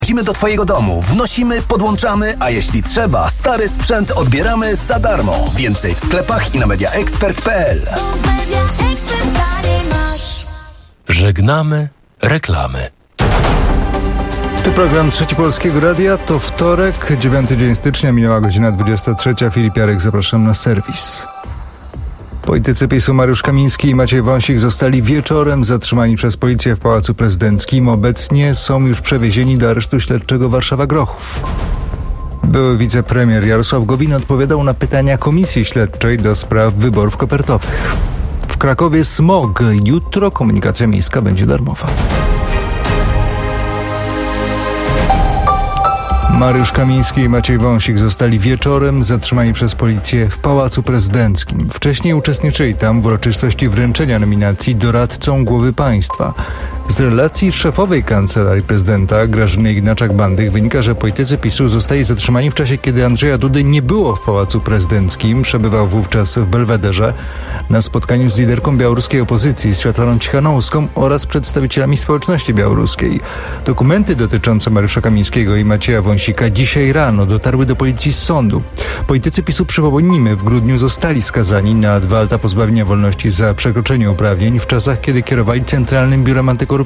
Wchodzimy do Twojego domu, wnosimy, podłączamy, a jeśli trzeba, stary sprzęt odbieramy za darmo. Więcej w sklepach i na mediaexpert.pl. Żegnamy reklamy. To program Trzeci Polskiego Radia. To wtorek, 9 dzień stycznia, minęła godzina 23. Filip Jarek, zapraszam na serwis. Politycy PiS-u Mariusz Kamiński i Maciej Wąsik zostali wieczorem zatrzymani przez policję w Pałacu Prezydenckim. Obecnie są już przewiezieni do aresztu śledczego Warszawa-Grochów. Były wicepremier Jarosław Gowin odpowiadał na pytania Komisji Śledczej do spraw wyborów kopertowych. W Krakowie smog. Jutro komunikacja miejska będzie darmowa. Mariusz Kamiński i Maciej Wąsik zostali wieczorem zatrzymani przez policję w Pałacu Prezydenckim. Wcześniej uczestniczyli tam w uroczystości wręczenia nominacji doradcą głowy państwa. Z relacji szefowej Kancelarii Prezydenta Grażyny Ignaczak-Bandych wynika, że politycy PiS-u zostali zatrzymani w czasie, kiedy Andrzeja Dudy nie było w Pałacu Prezydenckim. Przebywał wówczas w Belwederze na spotkaniu z liderką białoruskiej opozycji Światłaną Cichanouszką oraz przedstawicielami społeczności białoruskiej. Dokumenty dotyczące Mariusza Kamińskiego i Macieja Wąsika dzisiaj rano dotarły do policji z sądu. Politycy PiS-u, przypomnijmy, w grudniu zostali skazani na 2 lata pozbawienia wolności za przekroczenie uprawnień w czasach, kiedy kierowali Centralnym Biurem Antykorupcyjnym.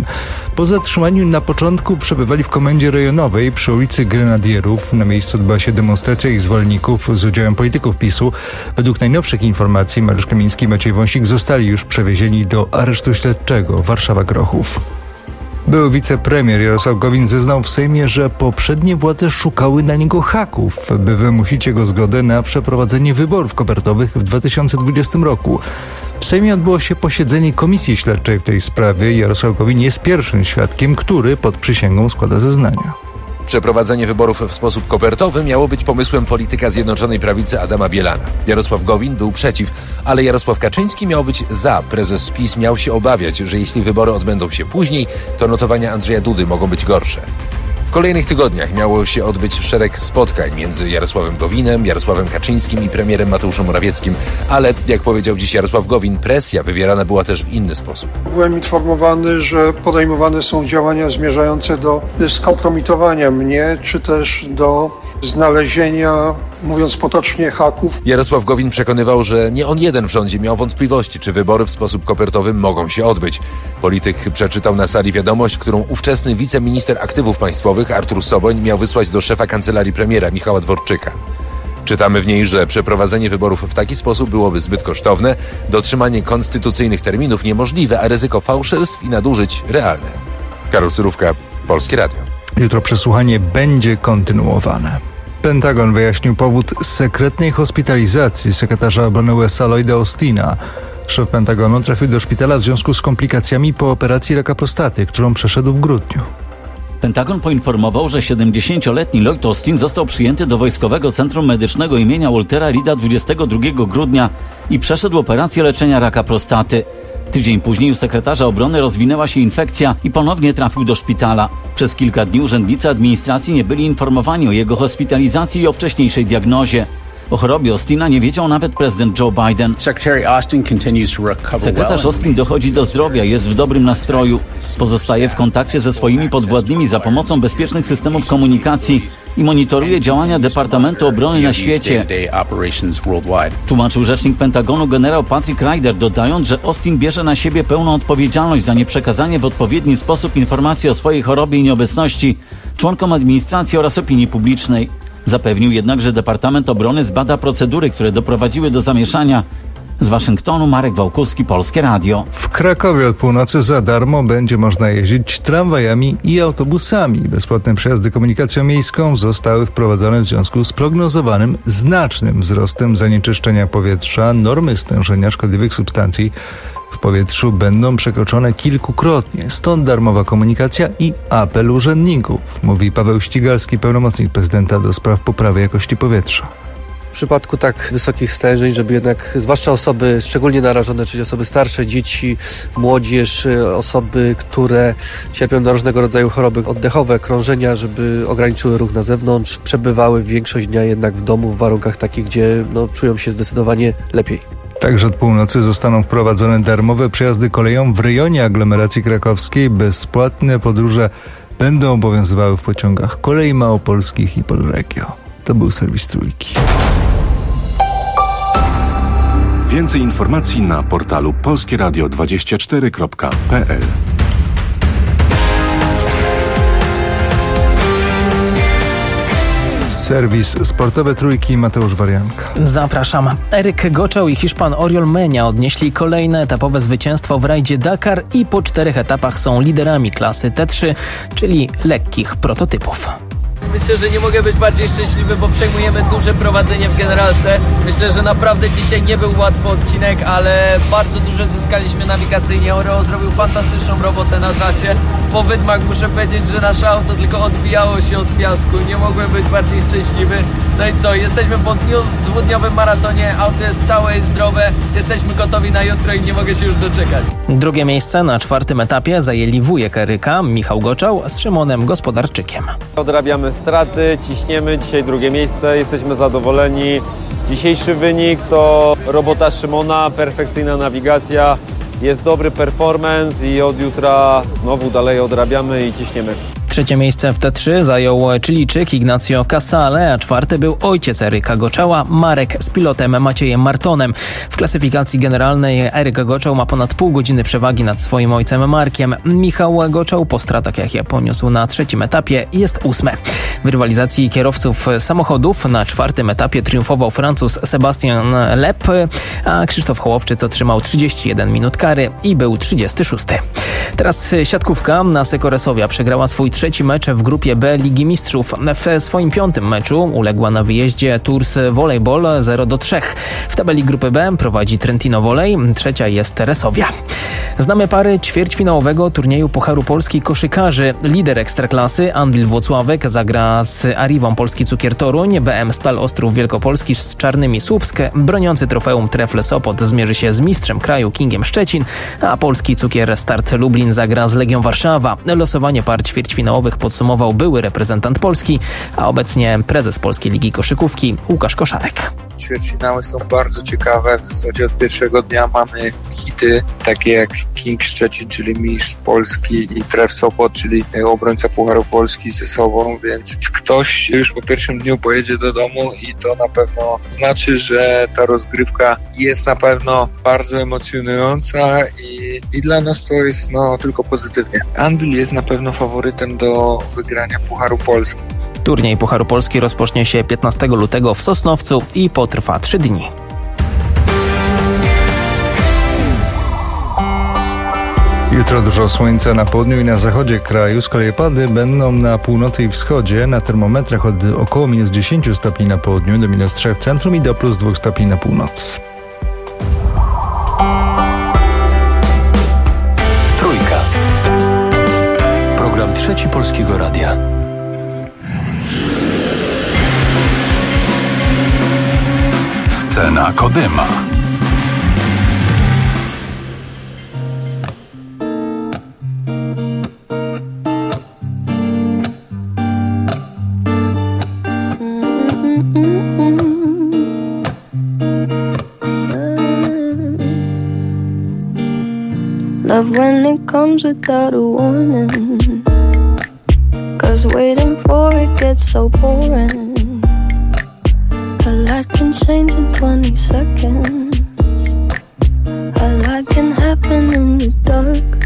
Po zatrzymaniu na początku przebywali w komendzie rejonowej przy ulicy Grenadierów. Na miejscu odbyła się demonstracja ich zwolenników z udziałem polityków PiS-u. Według najnowszych informacji Mariusz Kamiński i Maciej Wąsik zostali już przewiezieni do aresztu śledczego Warszawa-Grochów. Były wicepremier Jarosław Gowin zeznał w Sejmie, że poprzednie władze szukały na niego haków, by wymusić jego zgodę na przeprowadzenie wyborów kopertowych w 2020 roku. W Sejmie odbyło się posiedzenie Komisji Śledczej w tej sprawie. Jarosław Gowin jest pierwszym świadkiem, który pod przysięgą składa zeznania. Przeprowadzenie wyborów w sposób kopertowy miało być pomysłem polityka Zjednoczonej Prawicy Adama Bielana. Jarosław Gowin był przeciw, ale Jarosław Kaczyński miał być za. Prezes PiS miał się obawiać, że jeśli wybory odbędą się później, to notowania Andrzeja Dudy mogą być gorsze. W kolejnych tygodniach miało się odbyć szereg spotkań między Jarosławem Gowinem, Jarosławem Kaczyńskim i premierem Mateuszem Morawieckim, ale jak powiedział dziś Jarosław Gowin, presja wywierana była też w inny sposób. Byłem informowany, że podejmowane są działania zmierzające do skompromitowania mnie, czy też do znalezienia, mówiąc potocznie, haków. Jarosław Gowin przekonywał, że nie on jeden w rządzie miał wątpliwości, czy wybory w sposób kopertowy mogą się odbyć. Polityk przeczytał na sali wiadomość, którą ówczesny wiceminister aktywów państwowych Artur Soboń miał wysłać do szefa kancelarii premiera Michała Dworczyka. Czytamy w niej, że przeprowadzenie wyborów w taki sposób byłoby zbyt kosztowne, dotrzymanie konstytucyjnych terminów niemożliwe, a ryzyko fałszerstw i nadużyć realne. Karol Cyrówka, Polskie Radio. Jutro przesłuchanie będzie kontynuowane. Pentagon wyjaśnił powód sekretnej hospitalizacji sekretarza obrony USA Lloyda Austina. Szef Pentagonu trafił do szpitala w związku z komplikacjami po operacji raka prostaty, którą przeszedł w grudniu. Pentagon poinformował, że 70-letni Lloyd Austin został przyjęty do Wojskowego Centrum Medycznego imienia Waltera Reeda 22 grudnia i przeszedł operację leczenia raka prostaty. Tydzień później u sekretarza obrony rozwinęła się infekcja i ponownie trafił do szpitala. Przez kilka dni urzędnicy administracji nie byli informowani o jego hospitalizacji i o wcześniejszej diagnozie. O chorobie Austina nie wiedział nawet prezydent Joe Biden. Sekretarz Austin dochodzi do zdrowia, jest w dobrym nastroju. Pozostaje w kontakcie ze swoimi podwładnymi za pomocą bezpiecznych systemów komunikacji i monitoruje działania Departamentu Obrony na świecie. Tłumaczył rzecznik Pentagonu generał Patrick Ryder, dodając, że Austin bierze na siebie pełną odpowiedzialność za nieprzekazanie w odpowiedni sposób informacji o swojej chorobie i nieobecności członkom administracji oraz opinii publicznej. Zapewnił jednak, że Departament Obrony zbada procedury, które doprowadziły do zamieszania. Z Waszyngtonu Marek Wałkuski, Polskie Radio. W Krakowie od północy za darmo będzie można jeździć tramwajami i autobusami. Bezpłatne przejazdy komunikacją miejską zostały wprowadzone w związku z prognozowanym znacznym wzrostem zanieczyszczenia powietrza. Normy stężenia szkodliwych substancji w powietrzu będą przekroczone kilkukrotnie. Stąd darmowa komunikacja i apel urzędników, mówi Paweł Ścigalski, pełnomocnik prezydenta do spraw poprawy jakości powietrza. W przypadku tak wysokich stężeń, żeby jednak, zwłaszcza osoby szczególnie narażone, czyli osoby starsze, dzieci, młodzież, osoby, które cierpią na różnego rodzaju choroby oddechowe, krążenia, żeby ograniczyły ruch na zewnątrz, przebywały większość dnia jednak w domu w warunkach takich, gdzie czują się zdecydowanie lepiej. Także od północy zostaną wprowadzone darmowe przejazdy koleją w rejonie aglomeracji krakowskiej, bezpłatne podróże będą obowiązywały w pociągach kolei małopolskich i Polregio. To był serwis Trójki. Więcej informacji na portalu polskieradio24.pl. Serwis sportowy Trójki, Mateusz Warianka. Zapraszam. Eryk Goczał i Hiszpan Oriol Menia odnieśli kolejne etapowe zwycięstwo w rajdzie Dakar i po 4 etapach są liderami klasy T3, czyli lekkich prototypów. Myślę, że nie mogę być bardziej szczęśliwy, bo przejmujemy duże prowadzenie w generalce. Myślę, że naprawdę dzisiaj nie był łatwy odcinek, ale bardzo dużo zyskaliśmy nawigacyjnie. Oreo zrobił fantastyczną robotę na trasie. Po wydmach muszę powiedzieć, że nasze auto tylko odbijało się od piasku. Nie mogłem być bardziej szczęśliwy. No i co, jesteśmy po dwudniowym maratonie, auto jest całe i zdrowe. Jesteśmy gotowi na jutro i nie mogę się już doczekać. Drugie miejsce na 4. etapie zajęli wujek Eryka, Michał Goczał z Szymonem Gospodarczykiem. Odrabiamy straty, ciśniemy, dzisiaj drugie miejsce, jesteśmy zadowoleni. Dzisiejszy wynik to robota Szymona, perfekcyjna nawigacja, jest dobry performance i od jutra znowu dalej odrabiamy i ciśniemy. 3. miejsce w T3 zajął Chilijczyk Ignacio Casale, a 4. był ojciec Eryka Goczała, Marek z pilotem Maciejem Martonem. W klasyfikacji generalnej Eryk Goczał ma ponad pół godziny przewagi nad swoim ojcem Markiem. Michał Goczał po stratach, jakie poniósł na 3. etapie, jest 8. W rywalizacji kierowców samochodów na 4. etapie triumfował Francuz Sebastian Loeb, a Krzysztof Hołowczyc otrzymał 31 minut kary i był 36. Teraz siatkówka. Naseko Resowia przegrała swój 3. mecz w grupie B Ligi Mistrzów. W swoim 5. meczu uległa na wyjeździe Tours Volleyball 0-3. W tabeli grupy B prowadzi Trentino Volley, 3. jest Resowia. Znamy pary ćwierćfinałowego turnieju Pucharu Polski koszykarzy. Lider Ekstraklasy Anwil Włocławek zagra z Arrivą Polski Cukier Toruń, BM Stal Ostrów Wielkopolski z Czarnymi Słupsk. Broniący trofeum Trefle Sopot zmierzy się z mistrzem kraju Kingiem Szczecin, a Polski Cukier Start Lublin zagra z Legią Warszawa. Losowanie par ćwierćfinałowych podsumował były reprezentant Polski, a obecnie prezes Polskiej Ligi Koszykówki Łukasz Koszarek. Ćwierćfinały są bardzo ciekawe. W zasadzie od pierwszego dnia mamy hity, takie jak King Szczecin, czyli mistrz Polski, i Tref Sopot, czyli obrońca Pucharu Polski ze sobą, więc ktoś już po pierwszym dniu pojedzie do domu i to na pewno znaczy, że ta rozgrywka jest na pewno bardzo emocjonująca i dla nas to jest tylko pozytywnie. Anwil jest na pewno faworytem do wygrania Pucharu Polski. Turniej Pucharu Polski rozpocznie się 15 lutego w Sosnowcu i potrwa 3 dni. Jutro dużo słońca na południu i na zachodzie kraju. Z kolei opady będą na północy i wschodzie. Na termometrach od około minus 10 stopni na południu do minus 3 w centrum i do plus 2 stopni na północy. Trójka. Program Trzeci Polskiego Radia. Scena Kodyma. Love when it comes without a warning, 'cause waiting for it gets so boring. A lot can change in 20 seconds. A lot can happen in the dark.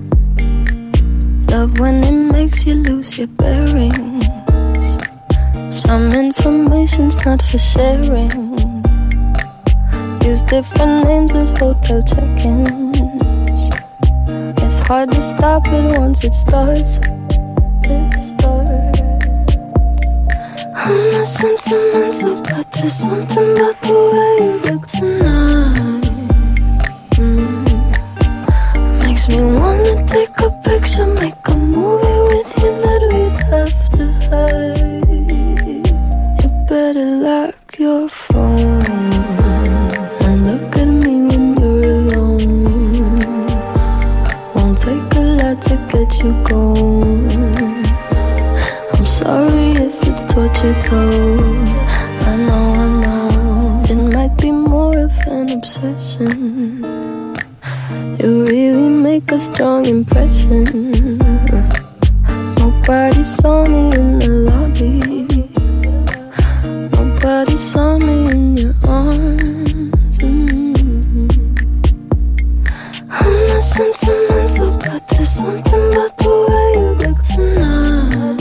Love when it makes you lose your bearings. Some information's not for sharing. Use different names at hotel check-ins. It's hard to stop it once it starts. I'm not sentimental, but there's something about the way you look tonight. Makes me wanna take a picture, make a movie with you that we'd have to hide. You better lock your phone and look at me when you're alone. Won't take a lot to get you going. I'm sorry if it's torture though. I know it might be more of an obsession. You really make a strong impression. No Nobody saw me in the lobby. Nobody saw me in your arms. I'm not sentimental, but there's something about the way you look tonight.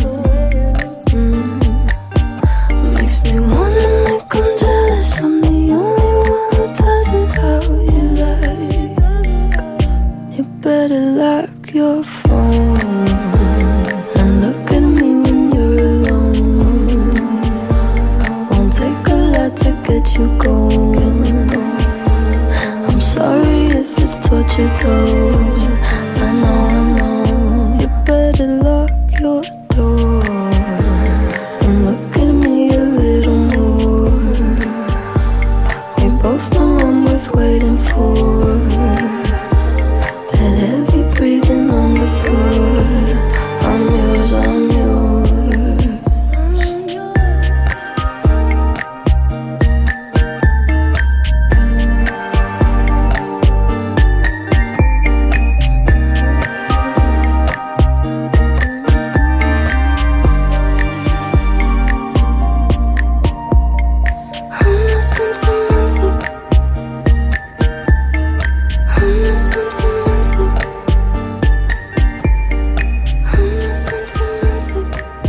Makes me wanna make them jealous. I'm the only one who does it how you like. You better lock your phone and look at me when you're alone. Won't take a lot to get you going. I'm sorry if it's torture though. I know. You better lock your door and look at me a little more. We both know I'm worth waiting for. That heavy breathing on the floor. I'm yours, I'm yours. I'm not sentimental. I'm not sentimental. I'm not sentimental.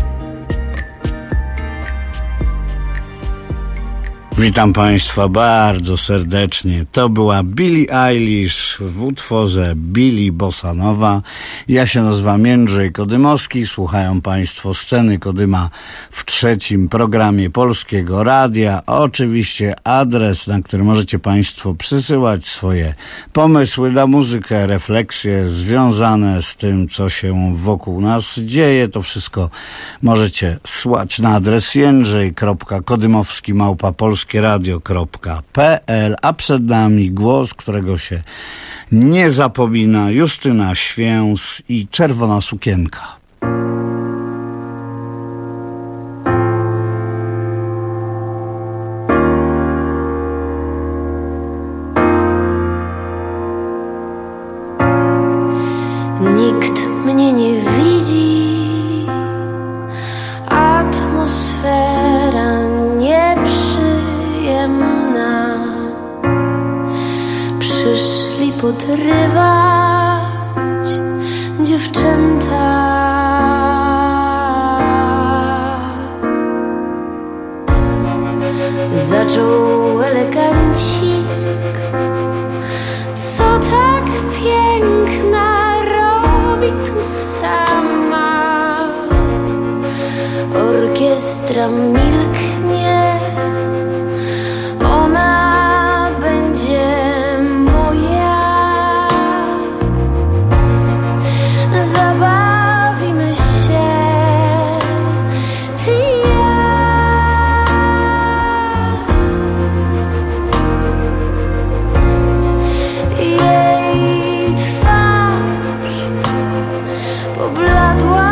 Witam Państwa bardzo serdecznie. To była Billie Eilish w utworze Billie Bossa Nova. Ja się nazywam Jędrzej Kodymowski. Słuchają Państwo Sceny Kodyma w trzecim programie Polskiego Radia. Oczywiście adres, na który możecie Państwo przysyłać swoje pomysły na muzykę, refleksje związane z tym, co się wokół nas dzieje. To wszystko możecie słać na adres jędrzej.kodymowski@polskieradio.pl, a przed nami głos, którego się nie zapomina, Justyna Święs i Czerwona sukienka. Nikt mnie nie widzi, atmosfera nieprzyjemna. Przyszli podrywać dziewczęta. Zaczął elegancik, co tak piękna robi tu sama. Orkiestra milknie, ona będzie moja. Zabawimy się, ty i ja. Jej twarz pobladła.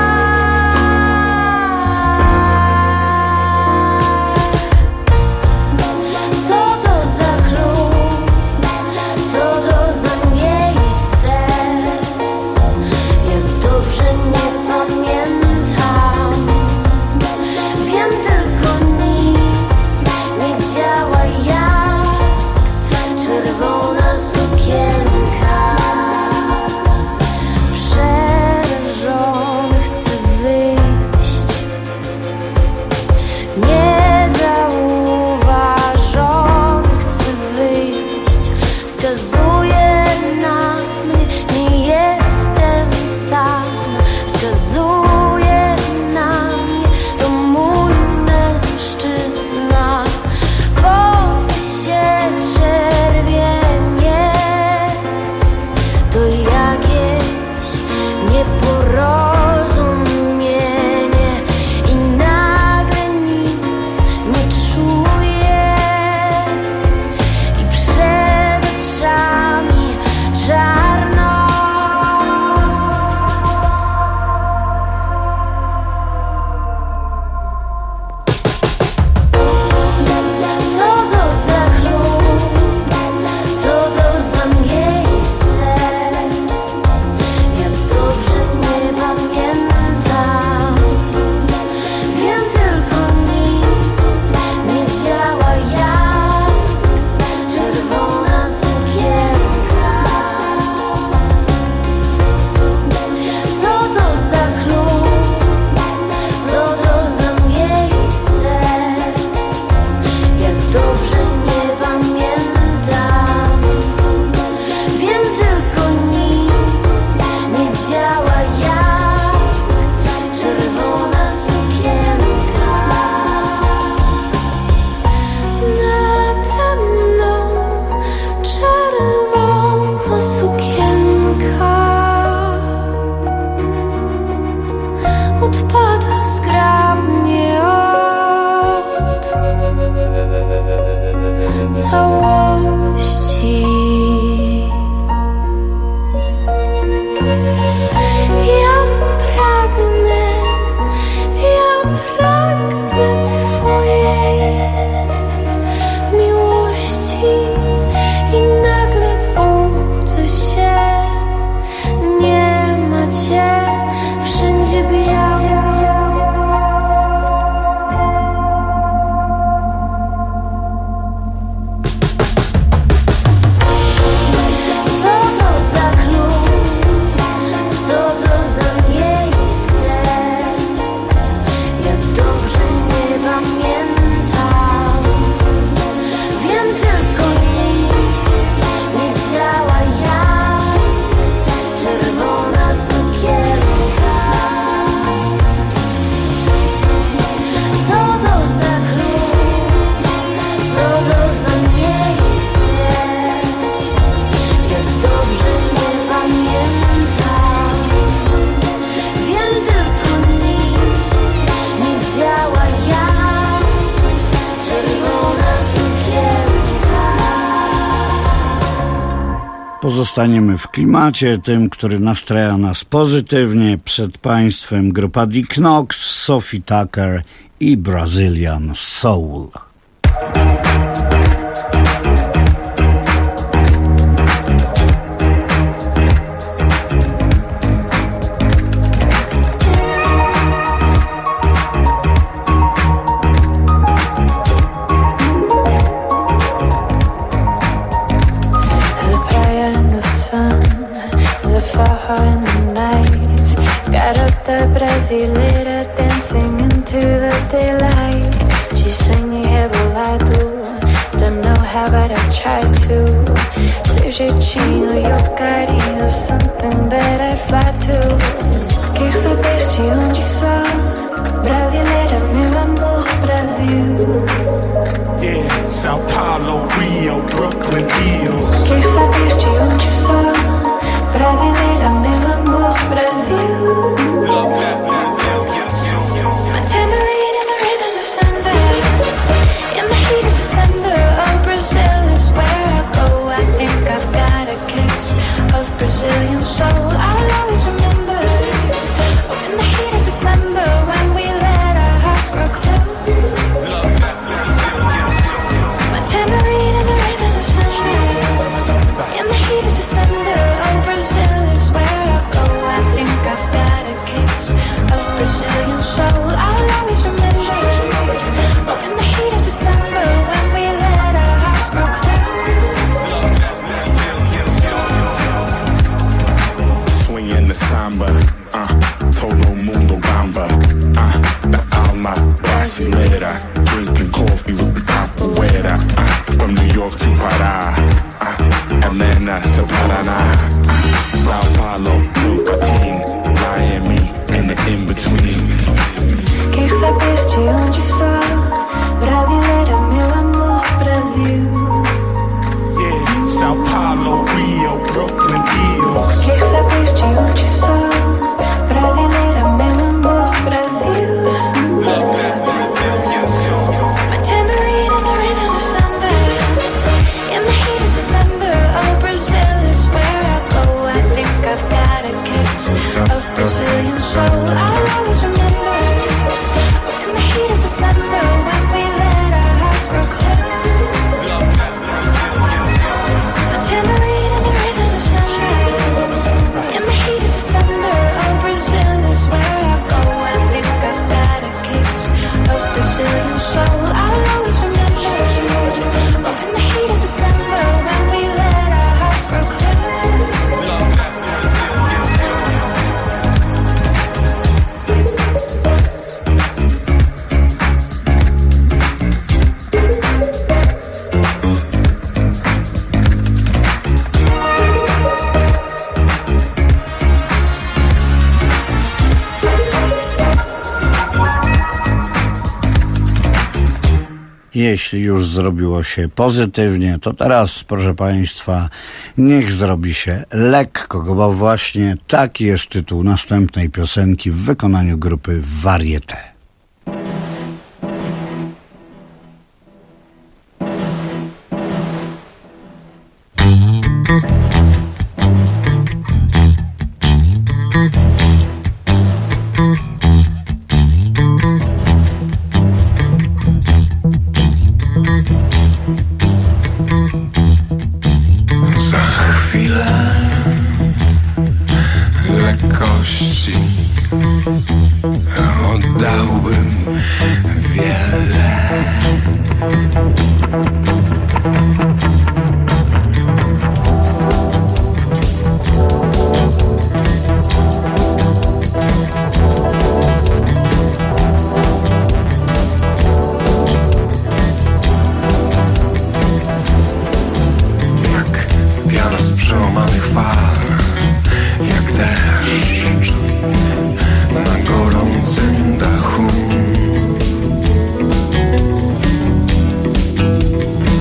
Pozostaniemy w klimacie, tym, który nastraja nas pozytywnie. Przed Państwem grupa Dick Knox, Sophie Tucker i Brazilian Soul. Brasileira dancing into the daylight. She's singing rebolado. Don't know how, but I try to. Seu jeitinho e o carinho, something that I fly to. Quer saber de onde sou? Brasileira, meu amor, Brasil. Yeah, São Paulo, Rio, Brooklyn, Hills. Quer saber de onde sou? Brasileira, meu amor, Brasil. Brazilian soul, I'll always remember. Oh, in the heat of December, when we let our hearts grow close. My tambourine and the rhythm of sunshine. In the heat of December, oh, Brazil is where I go. I think I've got a case of Brazilian soul, I'll always remember. Oh, in the heat of December, when we let our hearts grow close. Samba, todo mundo gamba, the alma brasileira, drinking coffee with the capoeira, from New York to Pará, and then to Paraná, Sao Paulo, Tocantins, Miami, and the in-between. Quer saber de onde sou? Brasileira, meu amor, Brasil. Yeah, Sao Paulo, Rio, Brooklyn, Hills. Quer saber de onde sou? Brasileira, meu amor, Brasil. My tambourine and the rhythm of samba. In the heat of December, oh, Brazil is where I go. I think I've got a case of Brazilian soul, I'll always remember. Oh, in the heat of December, when we let our hearts grow close. My tambourine and the rhythm of samba. In the heat of December, oh, Brazil is where I go. I think I've got a case of Brazilian soul, I'll always remember. Oh, in the heat of December, when we let our hearts grow close. Jeśli już zrobiło się pozytywnie, to teraz, proszę Państwa, niech zrobi się lekko, bo właśnie taki jest tytuł następnej piosenki w wykonaniu grupy Varieté. Oddałbym wiele. Jak piana z przełamanych fal, jak deszcz na gorącym dachu.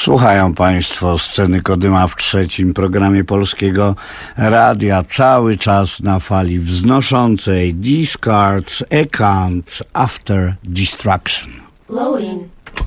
Słuchają Państwo Sceny Kodyma w trzecim programie Polskiego Radia. Cały czas na fali wznoszącej Discards Account After Destruction. Loading.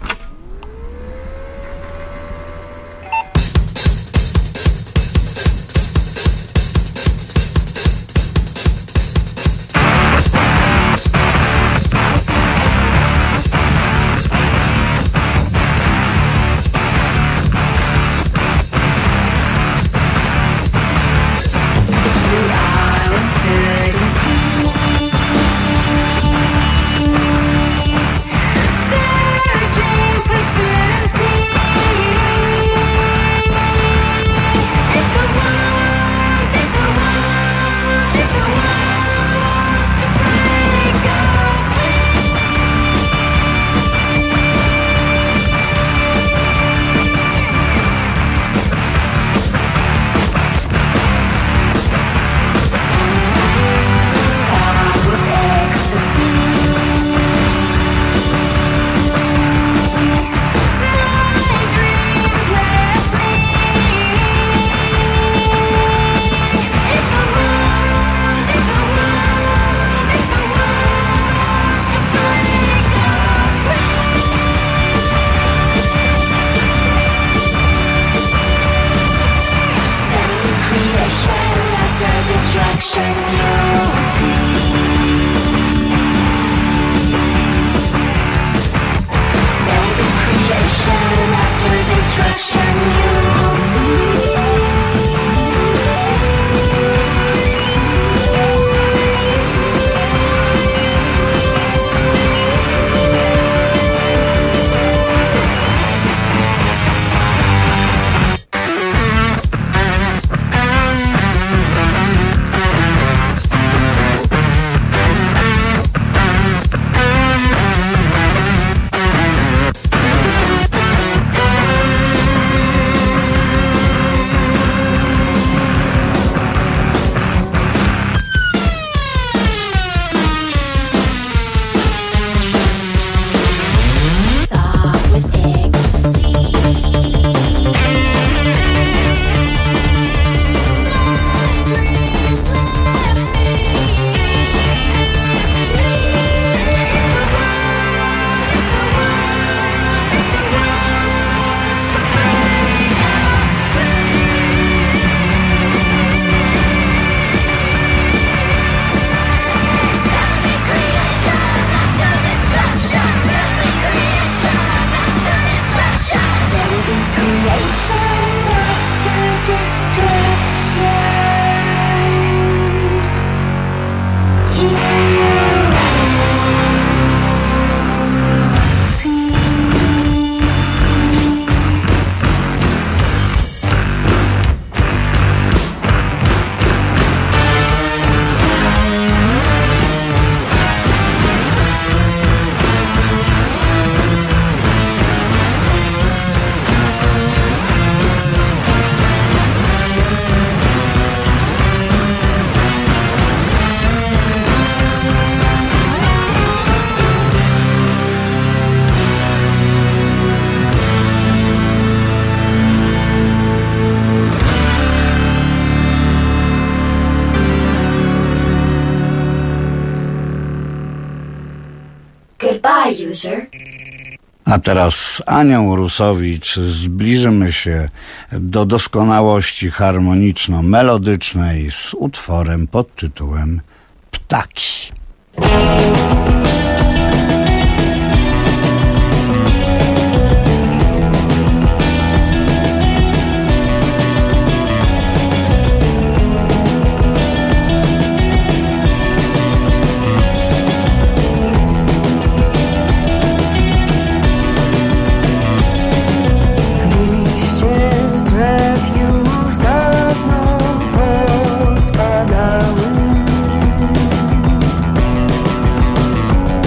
Goodbye, user. A teraz Anią Rusowicz zbliżymy się do doskonałości harmoniczno-melodycznej z utworem pod tytułem Ptaki. Spadały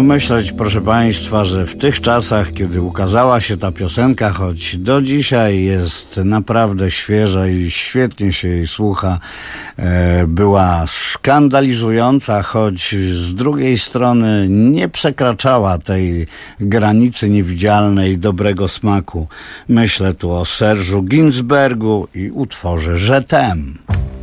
pomyśleć, proszę Państwa, że w tych czasach, kiedy ukazała się ta piosenka, choć do dzisiaj jest naprawdę świeża i świetnie się jej słucha, była skandalizująca, choć z drugiej strony nie przekraczała tej granicy niewidzialnej dobrego smaku. Myślę tu o Serge'u Gainsbourgu i utworze Je t'aime.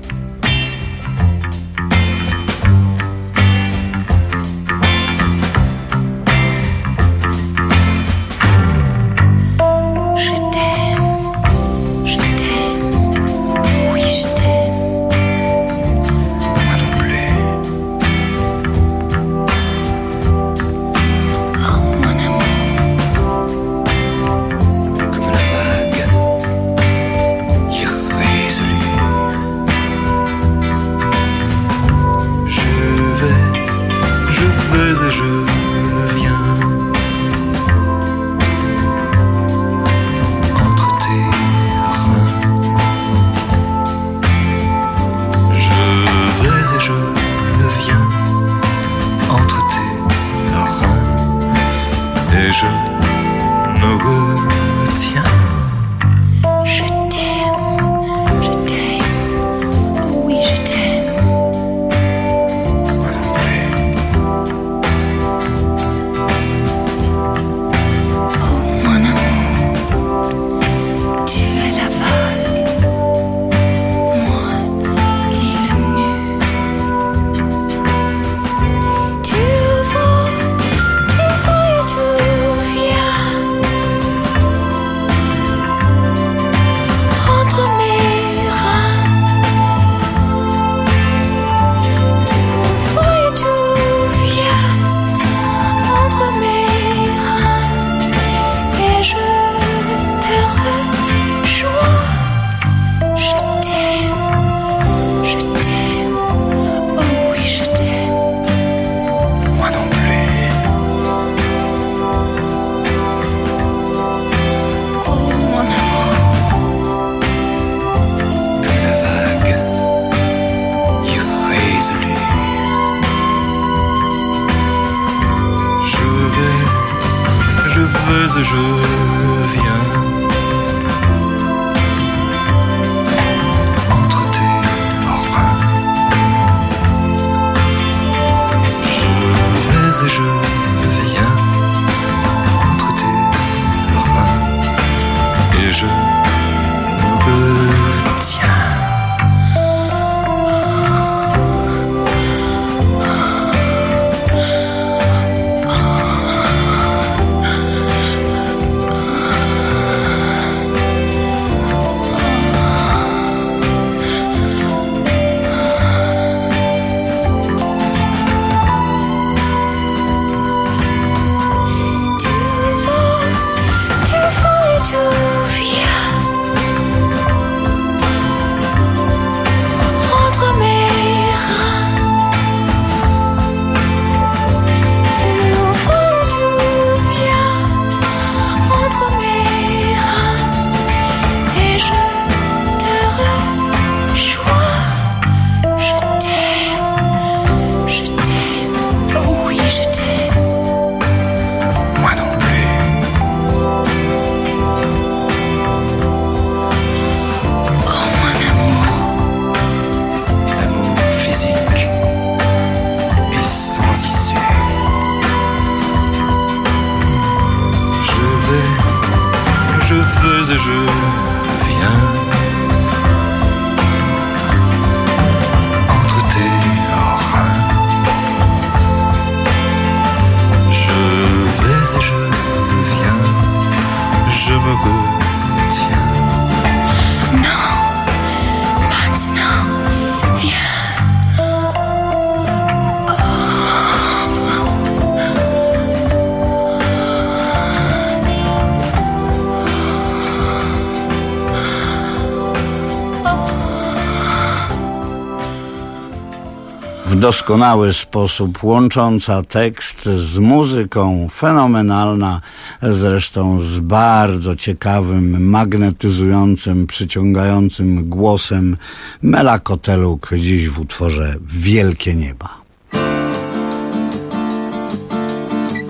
W doskonały sposób łącząca tekst z muzyką, fenomenalna, zresztą z bardzo ciekawym, magnetyzującym, przyciągającym głosem Mela Koteluk dziś w utworze Wielkie Nieba.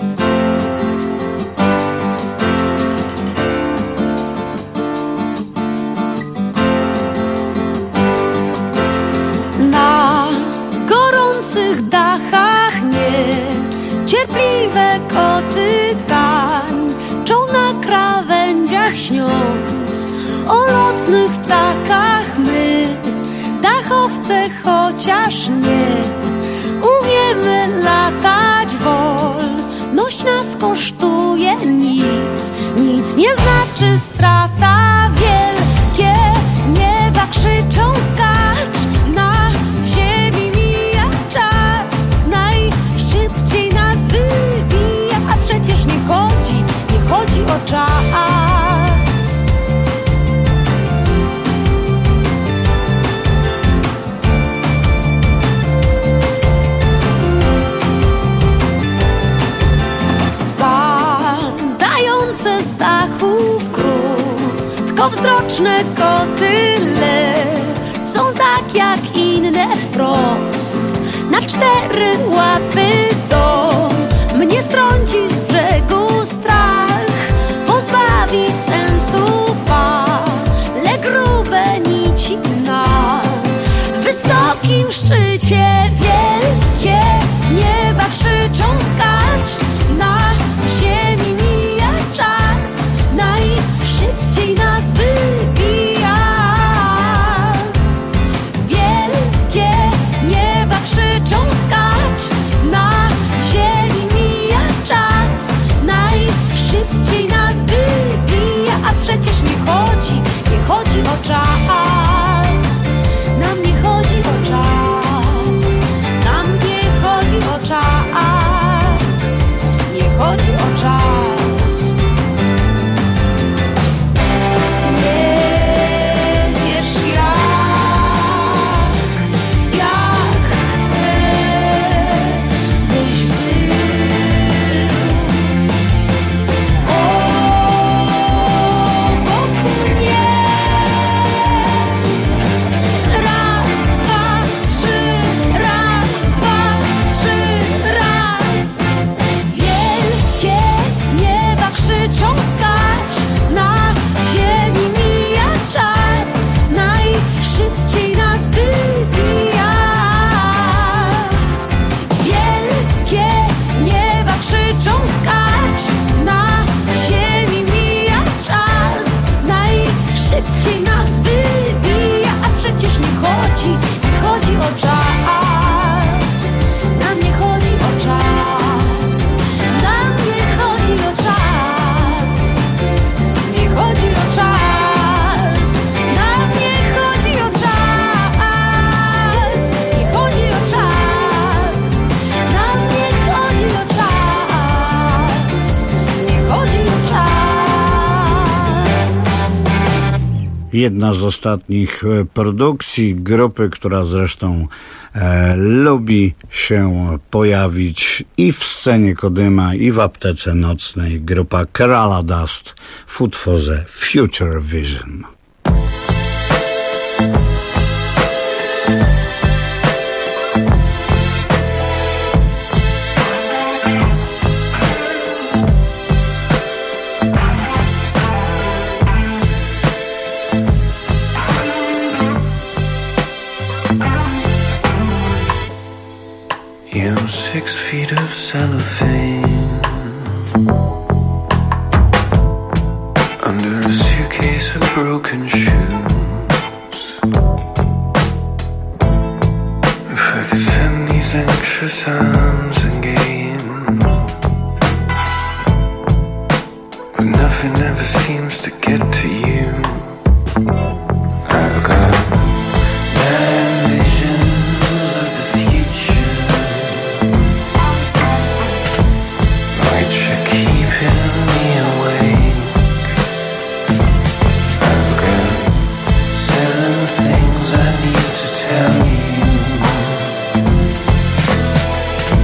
nocnych ptakach my, dachowce chociaż nie, umiemy latać wolność nas kosztuje nic, nic nie znaczy strata. Wielkie nieba krzyczą skacz, na ziemi mija czas, najszybciej nas wybija, a przecież nie chodzi o czas. Spadające z dachów krótkowzroczne kotyle są tak jak inne wprost, na 4 łapy dom mnie strąci z brzegu strach, pozbawi sensu pale grube nici na wysokim szczycie. Wielkie nieba krzyczą skacz, na ziemi mija czas, najszybciej nas wybija. Wielkie nieba krzyczą skacz, na ziemi mija czas, najszybciej nas wybija, a przecież nie chodzi o czas. Nam nie chodzi o czas, nam nie chodzi o czas, nie chodzi o czas. Nie wiesz jak chcę, byś był obok mnie. Raz, dwa, trzy, raz, dwa, trzy, raz. Wielkie nieba krzyczą skacz, na ziemi mija czas, najszybciej nas wybija. Wielkie nieba krzyczą skacz, na ziemi mija czas, najszybciej nas wybija, a przecież nie chodzi o czas. Nam nie chodzi o czas, nam nie chodzi o czas, nie chodzi o czas, nam nie chodzi o czas, nie chodzi o czas, nam nie chodzi o czas, nie chodzi o czas. Jedna z ostatnich produkcji grupy, która zresztą lubi się pojawić i w scenie Kodyma, i w aptece nocnej. Grupa Kerala Dust w utworze Future Vision. You know, 6 feet of cellophane under a suitcase of broken shoes. If I could send these anxious arms again, but nothing ever seems to get to you. I've got bad visions of the future, which are keeping me awake. I've got 7 things I need to tell you.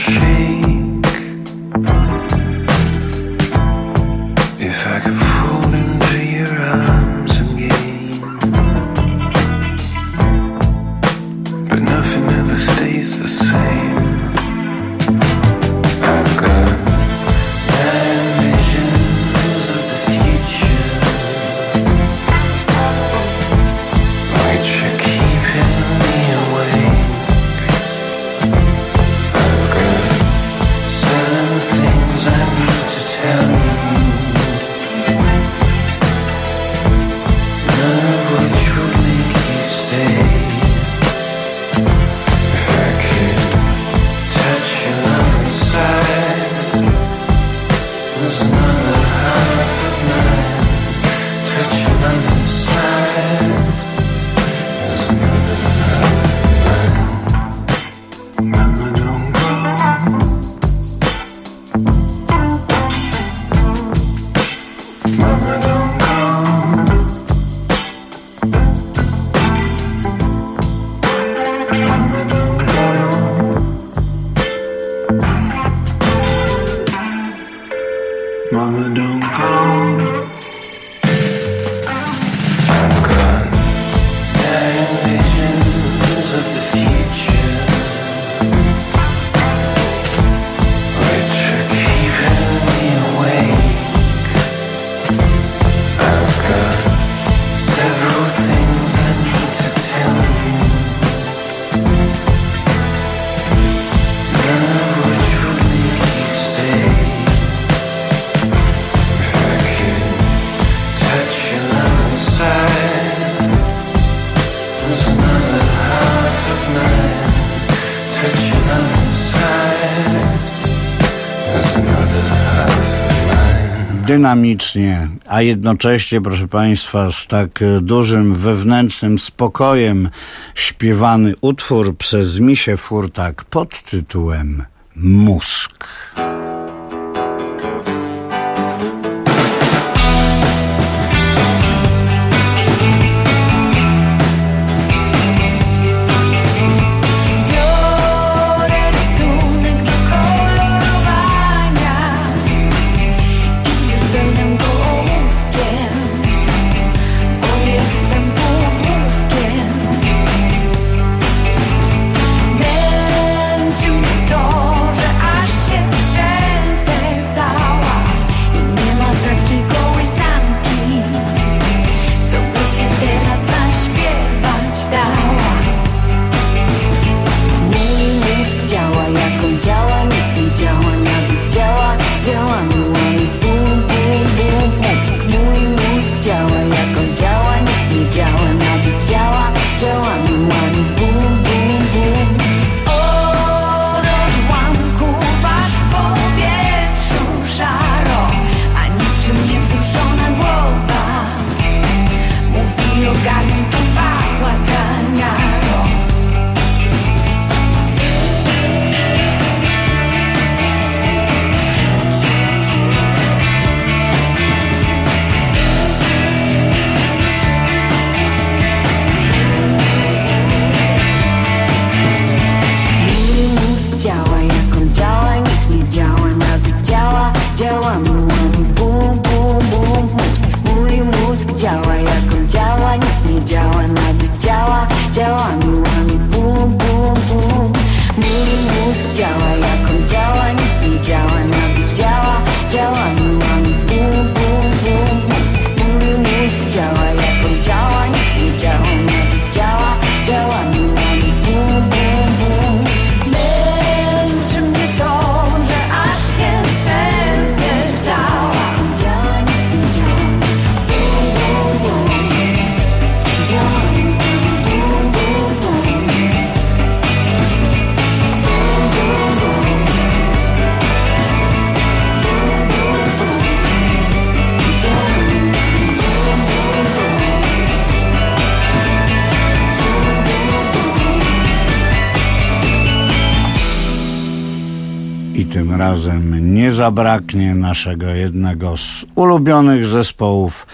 Dynamicznie, a jednocześnie, proszę Państwa, z tak dużym wewnętrznym spokojem śpiewany utwór przez Misię Furtak pod tytułem Mózg. Tym razem nie zabraknie naszego jednego z ulubionych zespołów,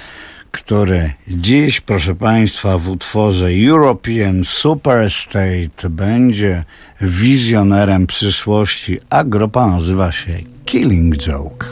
który dziś, proszę Państwa, w utworze European Superstate będzie wizjonerem przyszłości, a grupa nazywa się Killing Joke.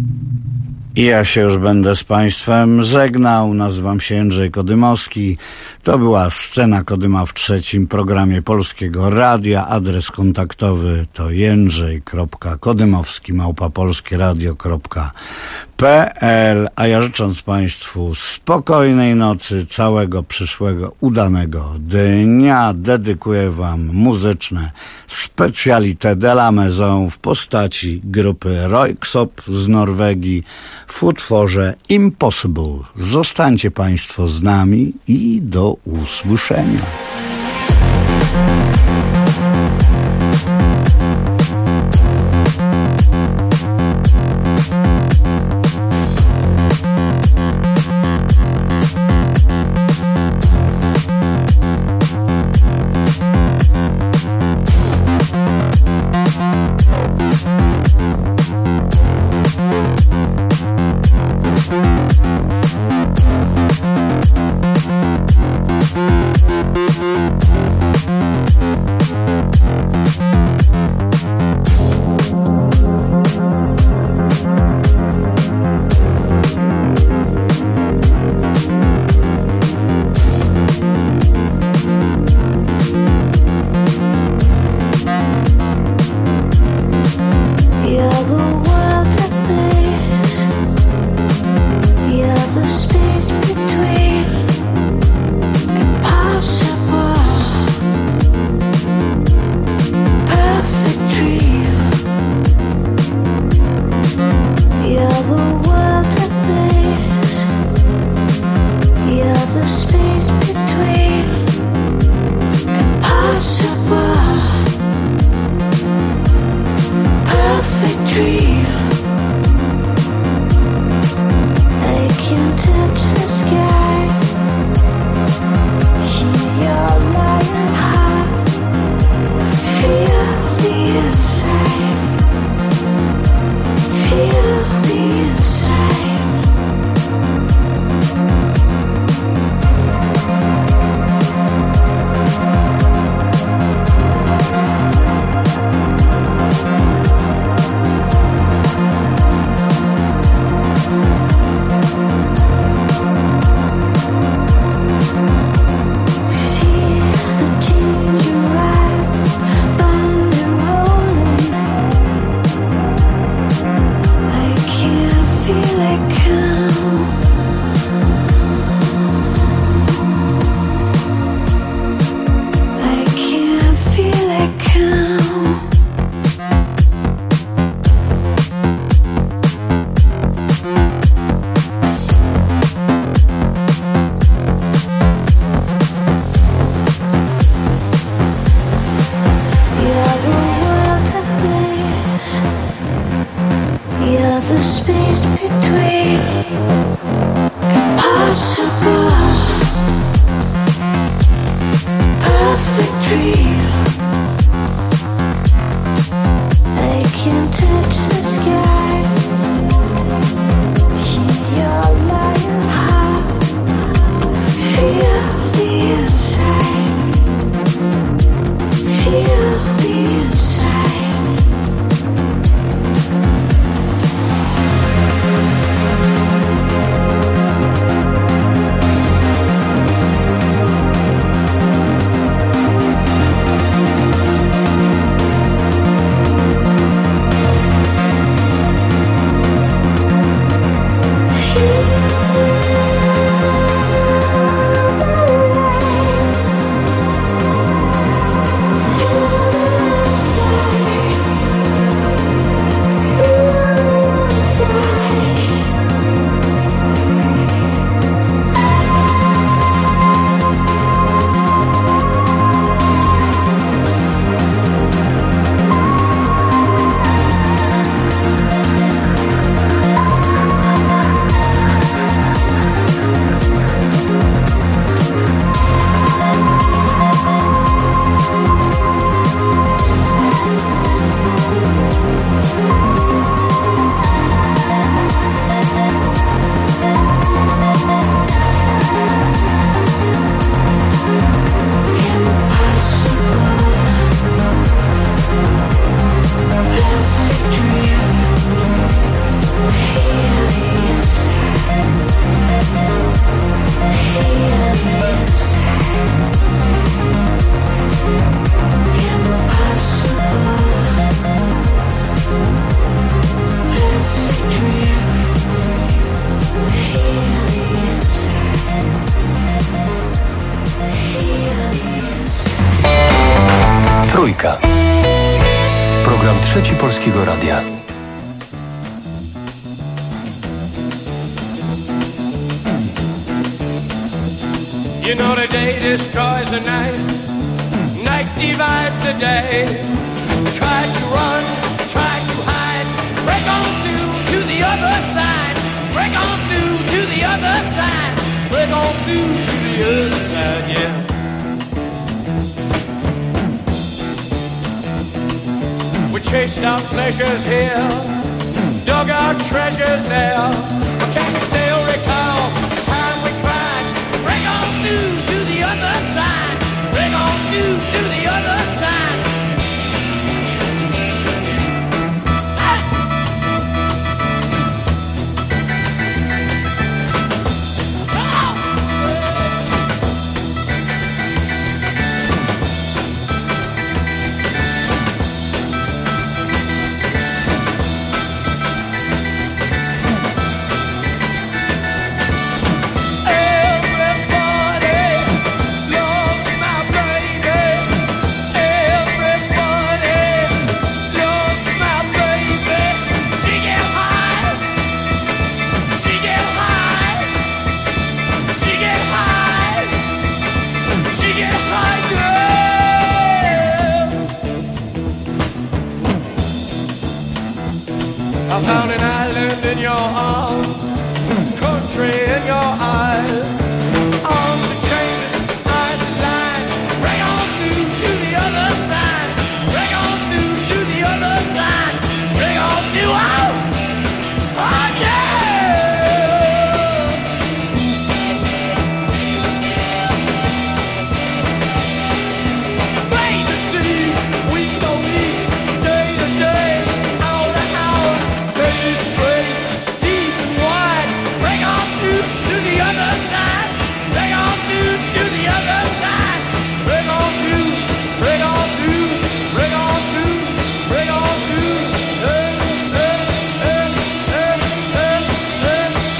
I ja się już będę z Państwem żegnał. Nazywam się Jędrzej Kodymowski. To była Scena Kodyma w trzecim programie Polskiego Radia. Adres kontaktowy to jędrzej.kodymowski@polskieradio.pl. A ja życząc Państwu spokojnej nocy, całego przyszłego udanego dnia, dedykuję Wam muzyczne specalité de la maison w postaci grupy Röyksopp z Norwegii w utworze Impossible. Zostańcie Państwo z nami i do usłyszenia. Trójka. Program Trzeci Polskiego Radia. You know the day destroys the night, night divides the day. Try to run, try to hide, break on through to the other side, break on through to the other side, break on through to the other side, yeah. We chased our pleasures here, dug our treasures there, but can you still recall the time we cried? Break on through to the other side, break on through to the other side. I found an island in your arms, country in your eyes.